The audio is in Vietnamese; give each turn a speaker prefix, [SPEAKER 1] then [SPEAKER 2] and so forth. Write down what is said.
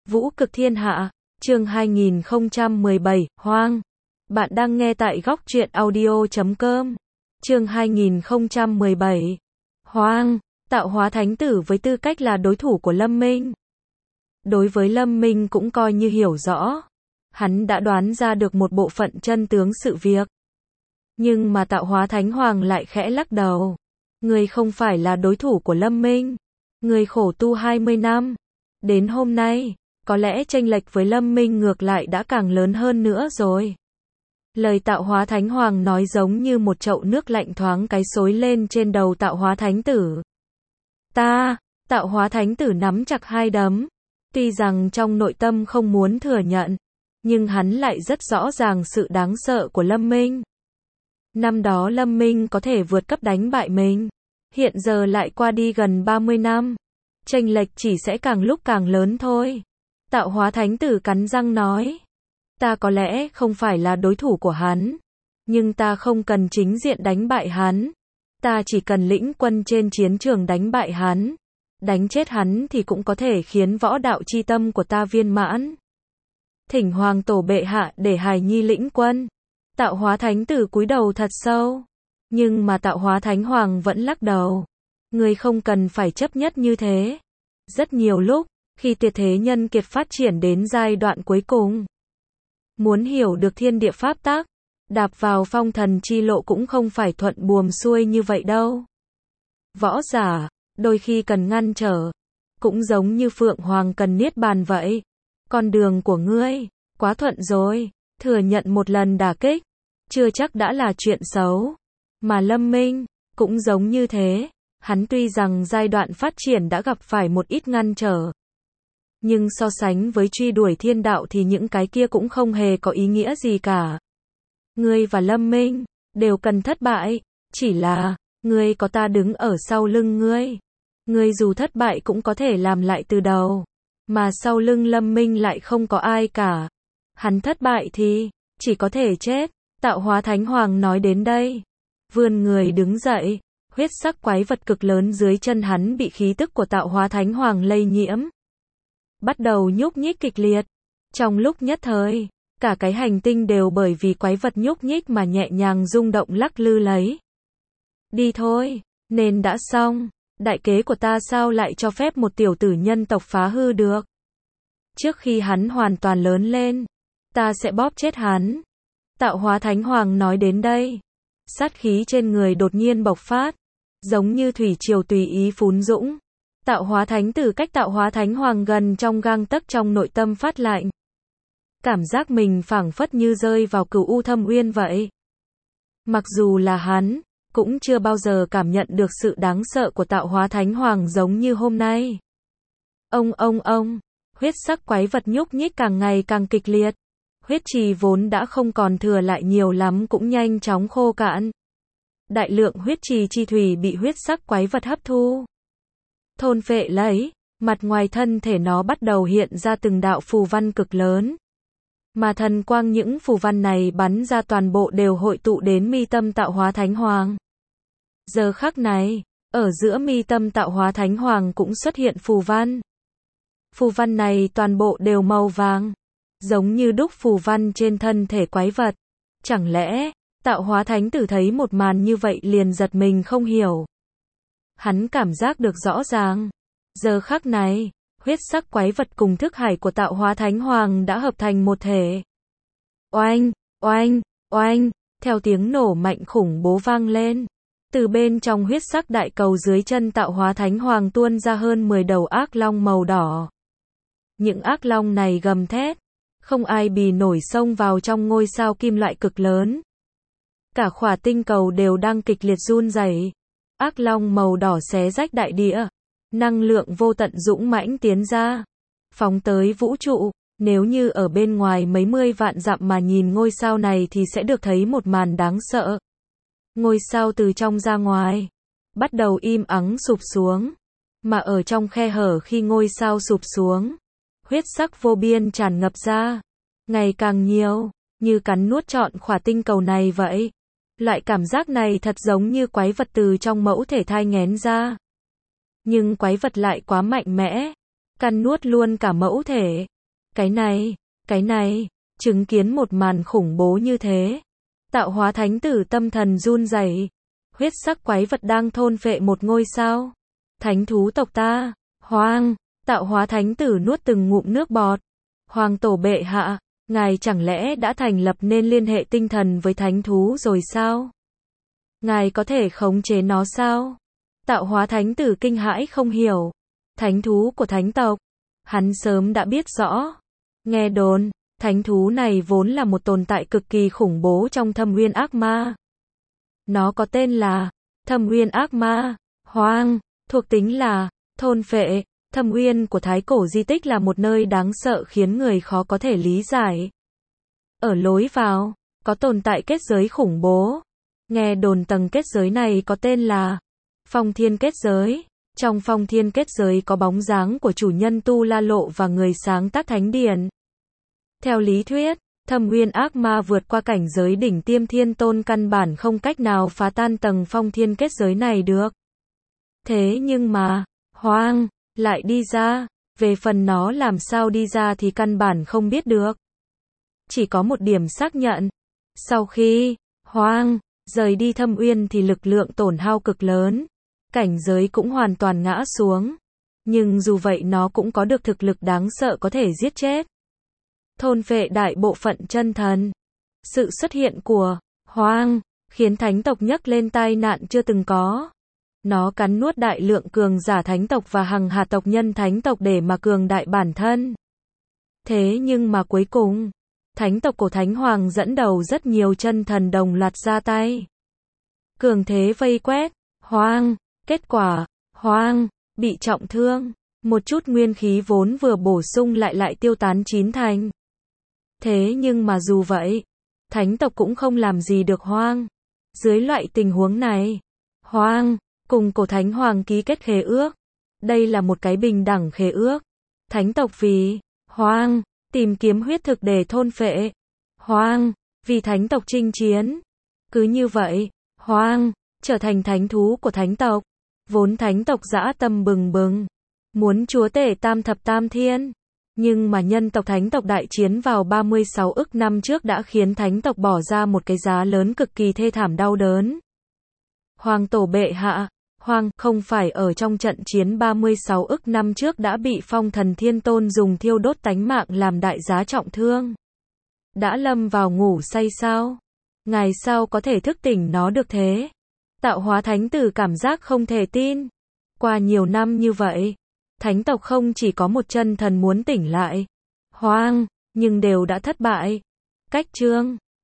[SPEAKER 1] Vũ cực thiên hạ, chương 2017, Hoang. Bạn đang nghe tại góc truyện audio.com. Chương 2017, Hoang. Tạo hóa thánh tử với tư cách là đối thủ của Lâm Minh. Đối với Lâm Minh cũng coi như hiểu rõ. Hắn đã đoán ra được một bộ phận chân tướng sự việc. Nhưng mà tạo hóa thánh hoàng lại khẽ lắc đầu. Ngươi không phải là đối thủ của Lâm Minh. Ngươi khổ tu 20 năm. Đến hôm nay, có lẽ chênh lệch với Lâm Minh ngược lại đã càng lớn hơn nữa rồi. Lời tạo hóa thánh hoàng nói giống như một chậu nước lạnh thoáng cái xối lên trên đầu tạo hóa thánh tử. Tạo hóa thánh tử nắm chặt hai đấm. Tuy rằng trong nội tâm không muốn thừa nhận, nhưng hắn lại rất rõ ràng sự đáng sợ của Lâm Minh. Năm đó Lâm Minh có thể vượt cấp đánh bại mình. Hiện giờ lại qua đi gần 30 năm. Chênh lệch chỉ sẽ càng lúc càng lớn thôi. Tạo hóa thánh tử cắn răng nói. Ta có lẽ không phải là đối thủ của hắn. Nhưng ta không cần chính diện đánh bại hắn. Ta chỉ cần lĩnh quân trên chiến trường đánh bại hắn. Đánh chết hắn thì cũng có thể khiến võ đạo chi tâm của ta viên mãn. Thỉnh hoàng tổ bệ hạ để hài nhi lĩnh quân. Tạo hóa thánh tử cúi đầu thật sâu. Nhưng mà tạo hóa thánh hoàng vẫn lắc đầu. Ngươi không cần phải chấp nhất như thế. Rất nhiều lúc, khi tuyệt thế nhân kiệt phát triển đến giai đoạn cuối cùng. Muốn hiểu được thiên địa pháp tắc, đạp vào phong thần chi lộ cũng không phải thuận buồm xuôi như vậy đâu. Võ giả, đôi khi cần ngăn trở. Cũng giống như Phượng Hoàng cần niết bàn vậy. Con đường của ngươi, quá thuận rồi. Thừa nhận một lần đả kích, chưa chắc đã là chuyện xấu. Mà Lâm Minh, cũng giống như thế. Hắn tuy rằng giai đoạn phát triển đã gặp phải một ít ngăn trở. Nhưng so sánh với truy đuổi thiên đạo thì những cái kia cũng không hề có ý nghĩa gì cả. Ngươi và Lâm Minh, đều cần thất bại. Chỉ là, ngươi có ta đứng ở sau lưng ngươi. Ngươi dù thất bại cũng có thể làm lại từ đầu. Mà sau lưng Lâm Minh lại không có ai cả. Hắn thất bại thì, chỉ có thể chết. Tạo hóa thánh hoàng nói đến đây. Vươn người đứng dậy. Huyết sắc quái vật cực lớn dưới chân hắn bị khí tức của tạo hóa thánh hoàng lây nhiễm. Bắt đầu nhúc nhích kịch liệt. Trong lúc nhất thời, cả cái hành tinh đều bởi vì quái vật nhúc nhích mà nhẹ nhàng rung động lắc lư lấy. Đi thôi, nên đã xong. Đại kế của ta sao lại cho phép một tiểu tử nhân tộc phá hư được. Trước khi hắn hoàn toàn lớn lên, ta sẽ bóp chết hắn. Tạo hóa thánh hoàng nói đến đây. Sát khí trên người đột nhiên bộc phát. Giống như thủy triều tùy ý phún dũng. Tạo hóa thánh tử cách tạo hóa thánh hoàng gần trong gang tấc trong nội tâm phát lạnh. Cảm giác mình phảng phất như rơi vào cửu u thâm uyên vậy. Mặc dù là hắn, cũng chưa bao giờ cảm nhận được sự đáng sợ của tạo hóa thánh hoàng giống như hôm nay. Ông, huyết sắc quái vật nhúc nhích càng ngày càng kịch liệt. Huyết trì vốn đã không còn thừa lại nhiều lắm cũng nhanh chóng khô cạn. Đại lượng huyết trì chi thủy bị huyết sắc quái vật hấp thu. Thôn phệ lấy, mặt ngoài thân thể nó bắt đầu hiện ra từng đạo phù văn cực lớn. Mà thần quang những phù văn này bắn ra toàn bộ đều hội tụ đến mi tâm tạo hóa thánh hoàng. Giờ khắc này, ở giữa mi tâm tạo hóa thánh hoàng cũng xuất hiện phù văn. Phù văn này toàn bộ đều màu vàng. Giống như đúc phù văn trên thân thể quái vật. Chẳng lẽ, tạo hóa thánh tử thấy một màn như vậy liền giật mình không hiểu. Hắn cảm giác được rõ ràng. Giờ khắc này, huyết sắc quái vật cùng thức hải của tạo hóa thánh hoàng đã hợp thành một thể. Oanh, theo tiếng nổ mạnh khủng bố vang lên. Từ bên trong huyết sắc đại cầu dưới chân tạo hóa thánh hoàng tuôn ra hơn 10 đầu ác long màu đỏ. Những ác long này gầm thét. Không ai bì nổi xông vào trong ngôi sao kim loại cực lớn. Cả khỏa tinh cầu đều đang kịch liệt run rẩy. Ác long màu đỏ xé rách đại địa. Năng lượng vô tận dũng mãnh tiến ra. Phóng tới vũ trụ. Nếu như ở bên ngoài mấy mươi vạn dặm mà nhìn ngôi sao này thì sẽ được thấy một màn đáng sợ. Ngôi sao từ trong ra ngoài. Bắt đầu im ắng sụp xuống. Mà ở trong khe hở khi ngôi sao sụp xuống. Huyết sắc vô biên tràn ngập ra. Ngày càng nhiều. Như cắn nuốt trọn khỏa tinh cầu này vậy. Loại cảm giác này thật giống như quái vật từ trong mẫu thể thai nghén ra. Nhưng quái vật lại quá mạnh mẽ. Cắn nuốt luôn cả mẫu thể. Cái này, chứng kiến một màn khủng bố như thế. Tạo hóa thánh tử tâm thần run rẩy. Huyết sắc quái vật đang thôn phệ một ngôi sao. Thánh thú tộc ta, Hoang, tạo hóa thánh tử nuốt từng ngụm nước bọt. Hoàng tổ bệ hạ, ngài chẳng lẽ đã thành lập nên liên hệ tinh thần với thánh thú rồi sao? Ngài có thể khống chế nó sao? Tạo hóa thánh tử kinh hãi không hiểu. Thánh thú của thánh tộc, hắn sớm đã biết rõ. Nghe đồn, thánh thú này vốn là một tồn tại cực kỳ khủng bố trong thâm uyên ác ma. Nó có tên là Thâm Uyên Ác Ma. Hoang, thuộc tính là thôn phệ. Thâm uyên của thái cổ di tích là một nơi đáng sợ khiến người khó có thể lý giải. Ở lối vào, có tồn tại kết giới khủng bố. Nghe đồn tầng kết giới này có tên là Phong Thiên Kết Giới. Trong Phong Thiên Kết Giới có bóng dáng của chủ nhân Tu La Lộ và người sáng tác thánh điển. Theo lý thuyết, Thâm Uyên Ác Ma vượt qua cảnh giới đỉnh tiêm thiên tôn căn bản không cách nào phá tan tầng Phong Thiên Kết Giới này được. Thế nhưng mà, Hoang lại đi ra, về phần nó làm sao đi ra thì căn bản không biết được. Chỉ có một điểm xác nhận, sau khi Hoang rời đi Thâm Uyên thì lực lượng tổn hao cực lớn, cảnh giới cũng hoàn toàn ngã xuống. Nhưng dù vậy nó cũng có được thực lực đáng sợ có thể giết chết, thôn phệ đại bộ phận chân thần. Sự xuất hiện của Hoang khiến thánh tộc nhấc lên tai nạn chưa từng có. Nó cắn nuốt đại lượng cường giả thánh tộc và hằng hà tộc nhân thánh tộc để mà cường đại bản thân. Thế nhưng mà cuối cùng, thánh tộc của Thánh Hoàng dẫn đầu rất nhiều chân thần đồng loạt ra tay. Cường thế vây quét Hoang, kết quả, Hoang bị trọng thương, một chút nguyên khí vốn vừa bổ sung lại tiêu tán chín thành. Thế nhưng mà dù vậy, thánh tộc cũng không làm gì được Hoang. Dưới loại tình huống này, Hoang cùng cổ Thánh Hoàng ký kết khế ước. Đây là một cái bình đẳng khế ước. Thánh tộc vì Hoang tìm kiếm huyết thực để thôn phệ, Hoang vì thánh tộc chinh chiến. Cứ như vậy, Hoang trở thành thánh thú của thánh tộc. Vốn thánh tộc dã tâm bừng bừng, muốn chúa tể tam thập tam thiên. Nhưng mà nhân tộc thánh tộc đại chiến vào 36 ức năm trước đã khiến thánh tộc bỏ ra một cái giá lớn cực kỳ thê thảm đau đớn. Hoàng tổ bệ hạ, Hoang không phải ở trong trận chiến 36 ức năm trước đã bị Phong Thần Thiên Tôn dùng thiêu đốt tánh mạng làm đại giá trọng thương. Đã lâm vào ngủ say sao? Ngài sao có thể thức tỉnh nó được thế? Tạo hóa thánh tử cảm giác không thể tin. Qua nhiều năm như vậy, thánh tộc không chỉ có một chân thần muốn tỉnh lại Hoang, nhưng đều đã thất bại. Cách chương